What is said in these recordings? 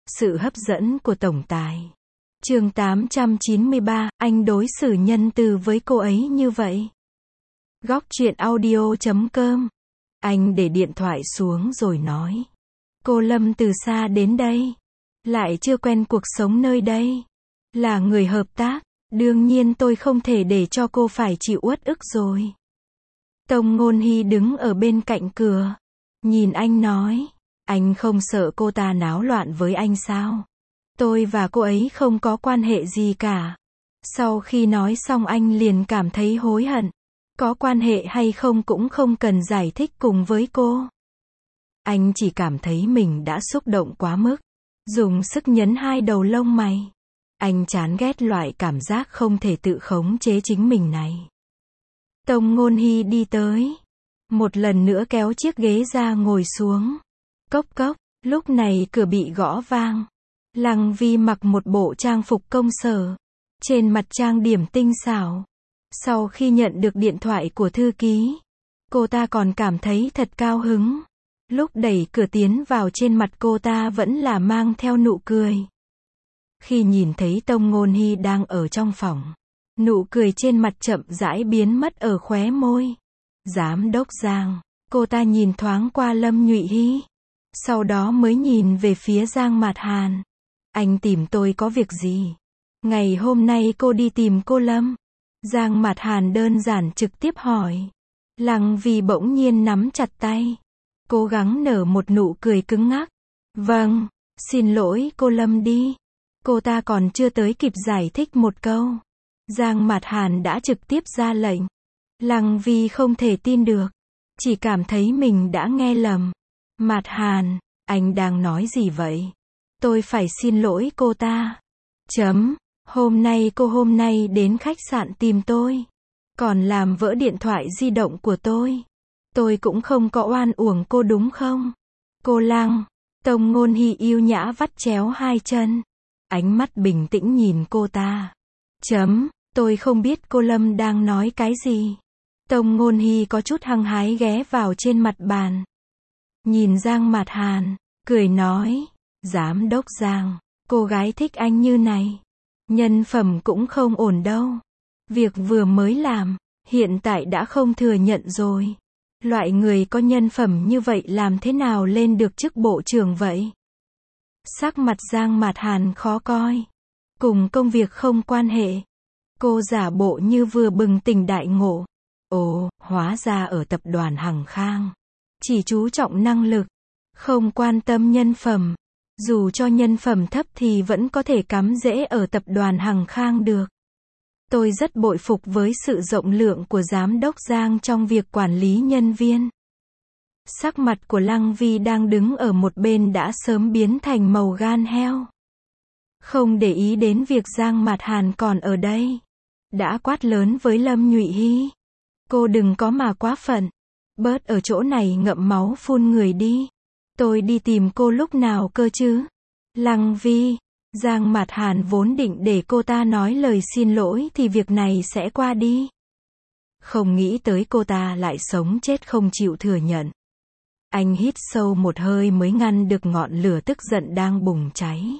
Sự hấp dẫn của tổng tài. Chương 893, anh đối xử nhân từ với cô ấy như vậy. Góc truyện audio.com. Anh để điện thoại xuống rồi nói. Cô Lâm từ xa đến đây. Lại chưa quen cuộc sống nơi đây. Là người hợp tác. Đương nhiên tôi không thể để cho cô phải chịu uất ức rồi. Tông Ngôn Hy đứng ở bên cạnh cửa. Nhìn anh nói. Anh không sợ cô ta náo loạn với anh sao? Tôi và cô ấy không có quan hệ gì cả. Sau khi nói xong anh liền cảm thấy hối hận. Có quan hệ hay không cũng không cần giải thích cùng với cô. Anh chỉ cảm thấy mình đã xúc động quá mức. Dùng sức nhấn hai đầu lông mày. Anh chán ghét loại cảm giác không thể tự khống chế chính mình này. Tông Ngôn Hy đi tới. Một lần nữa kéo chiếc ghế ra ngồi xuống. Cốc cốc, lúc này cửa bị gõ vang. Lăng Vi mặc một bộ trang phục công sở. Trên mặt trang điểm tinh xảo. Sau khi nhận được điện thoại của thư ký, cô ta còn cảm thấy thật cao hứng. Lúc đẩy cửa tiến vào trên mặt cô ta vẫn là mang theo nụ cười. Khi nhìn thấy Tông Ngôn Hy đang ở trong phòng, nụ cười trên mặt chậm rãi biến mất ở khóe môi. Giám đốc Giang, cô ta nhìn thoáng qua Lâm Nhụy Hy. Sau đó mới nhìn về phía Giang Mạt Hàn. Anh tìm tôi có việc gì? Ngày hôm nay cô đi tìm cô Lâm. Giang Mạt Hàn đơn giản trực tiếp hỏi. Lăng Vi bỗng nhiên nắm chặt tay. Cố gắng nở một nụ cười cứng ngắc. Vâng, xin lỗi cô Lâm đi. Cô ta còn chưa tới kịp giải thích một câu. Giang Mạt Hàn đã trực tiếp ra lệnh. Lăng Vi không thể tin được. Chỉ cảm thấy mình đã nghe lầm. Mạt Hàn, anh đang nói gì vậy? Tôi phải xin lỗi cô ta. Hôm nay đến khách sạn tìm tôi. Còn làm vỡ điện thoại di động của tôi. Tôi cũng không có oan uổng cô đúng không? Cô Lăng. Tông Ngôn Hy yêu nhã vắt chéo hai chân. Ánh mắt bình tĩnh nhìn cô ta. Tôi không biết cô Lâm đang nói cái gì. Tông Ngôn Hy có chút hăng hái ghé vào trên mặt bàn. Nhìn Giang Mạt Hàn, cười nói. Giám đốc Giang, cô gái thích anh như này. Nhân phẩm cũng không ổn đâu. Việc vừa mới làm, hiện tại đã không thừa nhận rồi. Loại người có nhân phẩm như vậy làm thế nào lên được chức bộ trưởng vậy? Sắc mặt Giang Mạt Hàn khó coi. Cùng công việc không quan hệ. Cô giả bộ như vừa bừng tỉnh đại ngộ. Ồ, hóa ra ở tập đoàn Hằng Khang. Chỉ chú trọng năng lực. Không quan tâm nhân phẩm. Dù cho nhân phẩm thấp thì vẫn có thể cắm rễ ở tập đoàn Hằng Khang được. Tôi rất bội phục với sự rộng lượng của giám đốc Giang trong việc quản lý nhân viên. Sắc mặt của Lăng Vi đang đứng ở một bên đã sớm biến thành màu gan heo. Không để ý đến việc Giang Mạt Hàn còn ở đây. Đã quát lớn với Lâm Nhụy Hy. Cô đừng có mà quá phận. Bớt ở chỗ này ngậm máu phun người đi. Tôi đi tìm cô lúc nào cơ chứ? Lăng Vi. Giang Mạt Hàn vốn định để cô ta nói lời xin lỗi thì việc này sẽ qua đi. Không nghĩ tới cô ta lại sống chết không chịu thừa nhận. Anh hít sâu một hơi mới ngăn được ngọn lửa tức giận đang bùng cháy.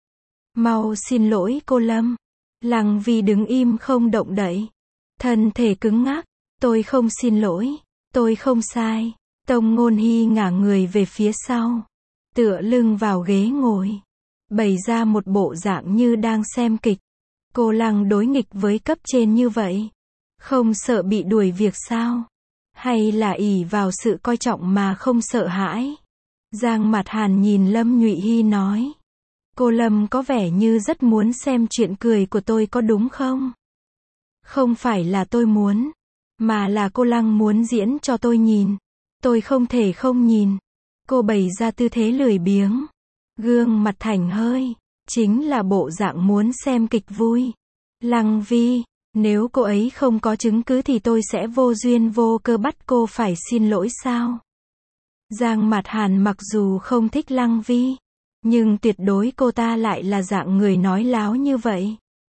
Mau xin lỗi cô Lâm. Lăng Vi đứng im không động đậy. Thân thể cứng ngắc. Tôi không xin lỗi. Tôi không sai. Tông Ngôn Hy ngả người về phía sau. Tựa lưng vào ghế ngồi. Bày ra một bộ dạng như đang xem kịch. Cô Lăng đối nghịch với cấp trên như vậy. Không sợ bị đuổi việc sao? Hay là ỷ vào sự coi trọng mà không sợ hãi? Giang Mạt Hàn nhìn Lâm Nhụy Hy nói. Cô Lâm có vẻ như rất muốn xem chuyện cười của tôi có đúng không? Không phải là tôi muốn. Mà là cô Lăng muốn diễn cho tôi nhìn. Tôi không thể không nhìn. Cô bày ra tư thế lười biếng. Gương mặt thảnh hơi. Chính là bộ dạng muốn xem kịch vui. Lăng Vi, nếu cô ấy không có chứng cứ thì tôi sẽ vô duyên vô cớ bắt cô phải xin lỗi sao? Giang Mạt Hàn mặc dù không thích Lăng Vi, nhưng tuyệt đối cô ta lại là dạng người nói láo như vậy.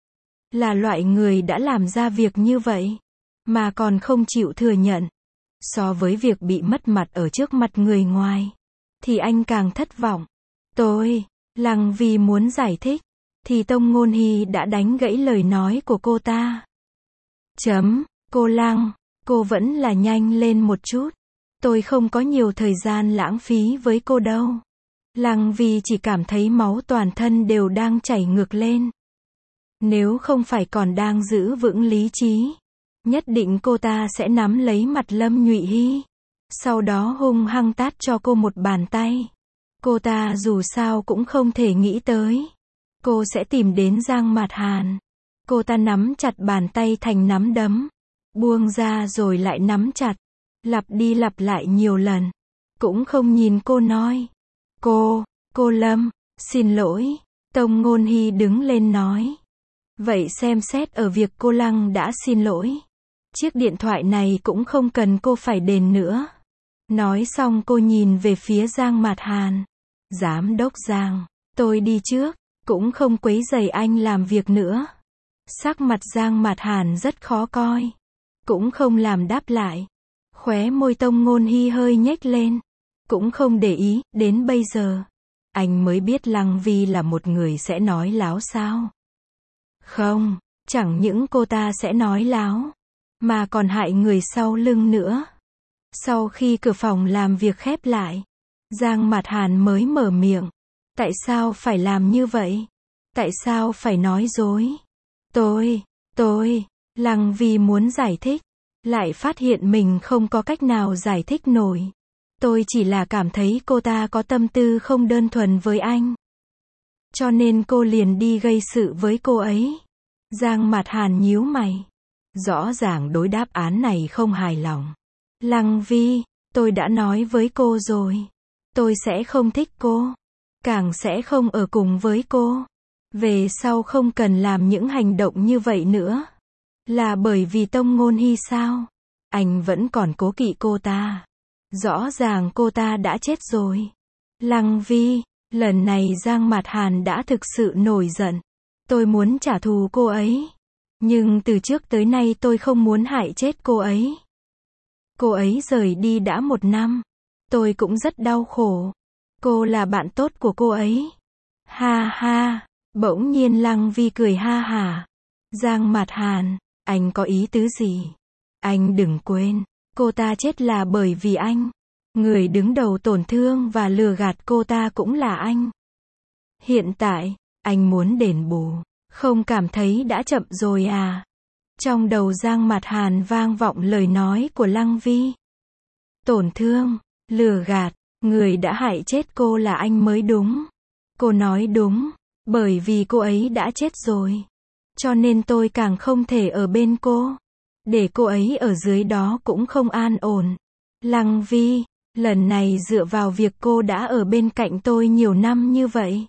Là loại người đã làm ra việc như vậy, mà còn không chịu thừa nhận. So với việc bị mất mặt ở trước mặt người ngoài, thì anh càng thất vọng. Lăng Vi muốn giải thích, thì Tông Ngôn Hy đã đánh gãy lời nói của cô ta. Cô Lăng, cô vẫn là nhanh lên một chút. Tôi không có nhiều thời gian lãng phí với cô đâu. Lăng Vi chỉ cảm thấy máu toàn thân đều đang chảy ngược lên. Nếu không phải còn đang giữ vững lý trí, nhất định cô ta sẽ nắm lấy mặt Lâm Nhụy Hy. Sau đó hung hăng tát cho cô một bàn tay. Cô ta dù sao cũng không thể nghĩ tới. Cô sẽ tìm đến Giang Mạt Hàn. Cô ta nắm chặt bàn tay thành nắm đấm. Buông ra rồi lại nắm chặt. Lặp đi lặp lại nhiều lần. Cũng không nhìn cô nói. Cô Lâm, xin lỗi. Tông Ngôn Hy đứng lên nói. Vậy xem xét ở việc cô Lăng đã xin lỗi. Chiếc điện thoại này cũng không cần cô phải đền nữa. Nói xong cô nhìn về phía Giang Mạt Hàn. Giám đốc Giang, tôi đi trước, cũng không quấy rầy anh làm việc nữa. Sắc mặt Giang Mạt Hàn rất khó coi. Cũng không làm đáp lại. Khóe môi Tông Ngôn Hy hơi nhếch lên. Cũng không để ý, đến bây giờ. Anh mới biết Lăng Vi là một người sẽ nói láo sao. Không, chẳng những cô ta sẽ nói láo, mà còn hại người sau lưng nữa. Sau khi cửa phòng làm việc khép lại, Giang Mạt Hàn mới mở miệng. Tại sao phải làm như vậy? Tại sao phải nói dối? Lăng Vi muốn giải thích, lại phát hiện mình không có cách nào giải thích nổi. Tôi chỉ là cảm thấy cô ta có tâm tư không đơn thuần với anh. Cho nên cô liền đi gây sự với cô ấy. Giang Mạt Hàn nhíu mày. Rõ ràng đối đáp án này không hài lòng. Lăng Vi, tôi đã nói với cô rồi. Tôi sẽ không thích cô. Càng sẽ không ở cùng với cô. Về sau không cần làm những hành động như vậy nữa. Là bởi vì Tông Ngôn Hy sao? Anh vẫn còn cố kỵ cô ta. Rõ ràng cô ta đã chết rồi. Lăng Vi, lần này Giang Mạt Hàn đã thực sự nổi giận. Tôi muốn trả thù cô ấy. Nhưng từ trước tới nay tôi không muốn hại chết cô ấy. Cô ấy rời đi đã 1 năm. Tôi cũng rất đau khổ. Cô là bạn tốt của cô ấy. Ha ha. Bỗng nhiên Lăng Vi cười ha hả. Giang Mạt Hàn, anh có ý tứ gì? Anh đừng quên, cô ta chết là bởi vì anh. Người đứng đầu tổn thương và lừa gạt cô ta cũng là anh. Hiện tại, anh muốn đền bù. Không cảm thấy đã chậm rồi à? Trong đầu Giang Mạt Hàn vang vọng lời nói của Lăng Vi. Tổn thương, lừa gạt, người đã hại chết cô là anh mới đúng. Cô nói đúng, bởi vì cô ấy đã chết rồi. Cho nên tôi càng không thể ở bên cô. Để cô ấy ở dưới đó cũng không an ổn. Lăng Vi, lần này dựa vào việc cô đã ở bên cạnh tôi nhiều năm như vậy.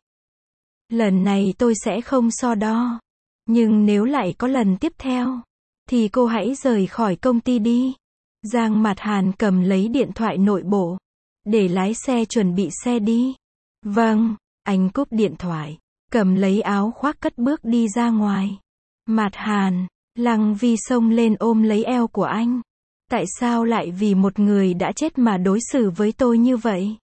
Lần này tôi sẽ không so đo. Nhưng nếu lại có lần tiếp theo, thì cô hãy rời khỏi công ty đi. Giang Mạt Hàn cầm lấy điện thoại nội bộ, để lái xe chuẩn bị xe đi. Vâng, anh cúp điện thoại, cầm lấy áo khoác cất bước đi ra ngoài. Mạt Hàn, Lăng Vi xông lên ôm lấy eo của anh. Tại sao lại vì một người đã chết mà đối xử với tôi như vậy?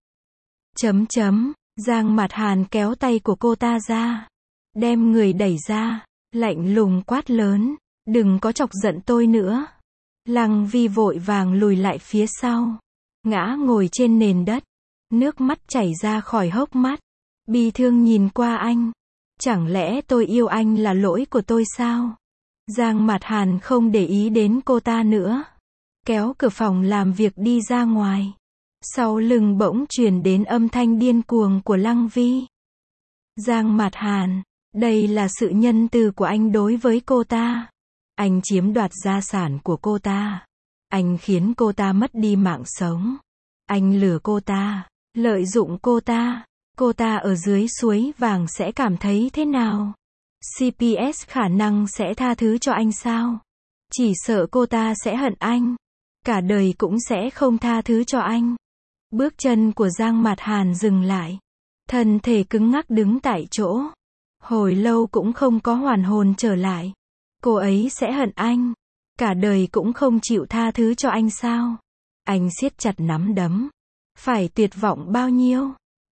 Giang Mạt Hàn kéo tay của cô ta ra, đem người đẩy ra, lạnh lùng quát lớn, đừng có chọc giận tôi nữa. Lăng Vi vội vàng lùi lại phía sau, ngã ngồi trên nền đất, nước mắt chảy ra khỏi hốc mắt, bi thương nhìn qua anh. Chẳng lẽ tôi yêu anh là lỗi của tôi sao? Giang Mạt Hàn không để ý đến cô ta nữa, kéo cửa phòng làm việc đi ra ngoài. Sau lưng bỗng truyền đến âm thanh điên cuồng của Lăng Vi. Giang Mạt Hàn, đây là sự nhân từ của anh đối với cô ta. Anh chiếm đoạt gia sản của cô ta. Anh khiến cô ta mất đi mạng sống. Anh lừa cô ta, lợi dụng cô ta. Cô ta ở dưới suối vàng sẽ cảm thấy thế nào? CPS khả năng sẽ tha thứ cho anh sao? Chỉ sợ cô ta sẽ hận anh. Cả đời cũng sẽ không tha thứ cho anh. Bước chân của Giang Mạt Hàn dừng lại. Thân thể cứng ngắc đứng tại chỗ. Hồi lâu cũng không có hoàn hồn trở lại. Cô ấy sẽ hận anh. Cả đời cũng không chịu tha thứ cho anh sao? Anh siết chặt nắm đấm. Phải tuyệt vọng bao nhiêu?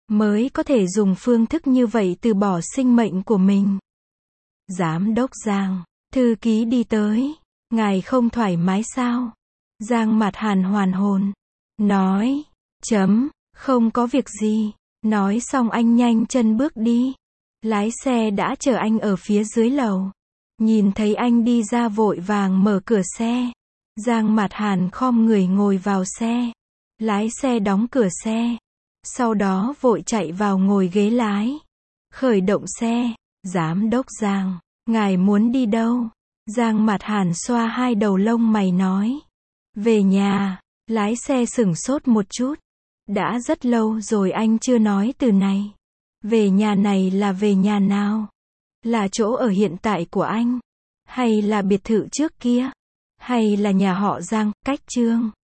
mới có thể dùng phương thức như vậy từ bỏ sinh mệnh của mình. Giám đốc Giang, thư ký đi tới. Ngài không thoải mái sao? Giang mặt Hàn hoàn hồn. Nói. Không có việc gì. Nói xong anh nhanh chân bước đi. Lái xe đã chờ anh ở phía dưới lầu. Nhìn thấy anh đi ra vội vàng mở cửa xe. Giang mặt Hàn khom người ngồi vào xe. Lái xe đóng cửa xe. Sau đó vội chạy vào ngồi ghế lái. Khởi động xe. Giám đốc Giang, ngài muốn đi đâu? Giang mặt Hàn xoa hai đầu lông mày nói. Về nhà. Lái xe sửng sốt một chút. Đã rất lâu rồi anh chưa nói từ này. Về nhà này là về nhà nào? Là chỗ ở hiện tại của anh? Hay là biệt thự trước kia? Hay là nhà họ Giang, cách Trương?